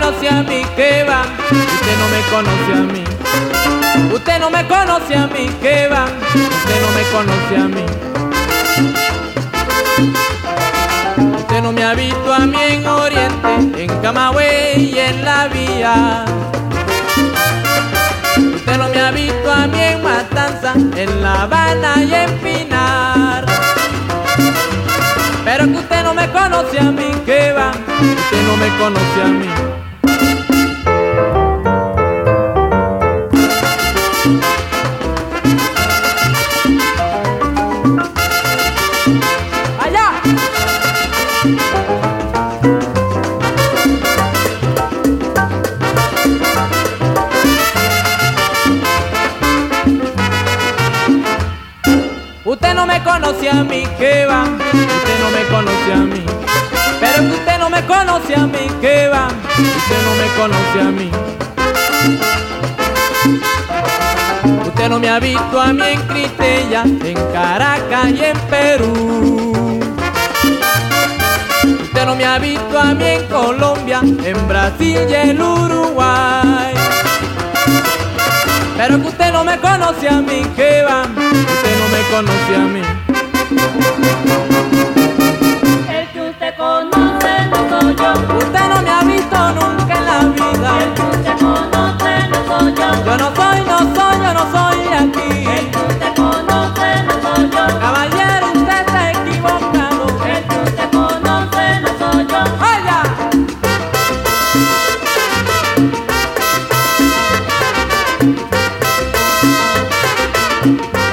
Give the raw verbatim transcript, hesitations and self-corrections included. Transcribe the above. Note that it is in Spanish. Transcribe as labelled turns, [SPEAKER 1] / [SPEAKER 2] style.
[SPEAKER 1] conoce a mí, ¿qué va? Usted no me conoce a mí. Usted no me conoce a mí, ¿qué va? Usted no me conoce a mí. Usted no me ha visto a mí en Oriente, en Camagüey y en La Vía. Usted no me ha visto a mí en Matanza, en La Habana y en Pinar. Pero que usted no me conoce a mí, ¿qué va? Usted no me conoce a mí. ¡Allá! Usted no me conoce a mí, ¿qué va? Usted no me conoce a mí. Pero que usted no me conoce a mí, ¿qué va? Usted no me conoce a mí. Usted no me ha visto a mí en Cristella, en Caracas y en Perú. Usted no me ha visto a mí en Colombia, en Brasil y en Uruguay. Pero que usted no me conoce a mí, ¿qué va? Usted no me conoce a mí.
[SPEAKER 2] El que usted conoce no soy yo.
[SPEAKER 1] Usted no me ha visto nunca en la vida.
[SPEAKER 2] El que usted conoce no soy yo.
[SPEAKER 1] Yo no soy, no soy, yo no soy de aquí.
[SPEAKER 2] El que usted conoce no soy yo.
[SPEAKER 1] Caballero, usted está equivocado.
[SPEAKER 2] El que usted conoce no soy yo.
[SPEAKER 1] ¡Vaya!
[SPEAKER 2] Thank you.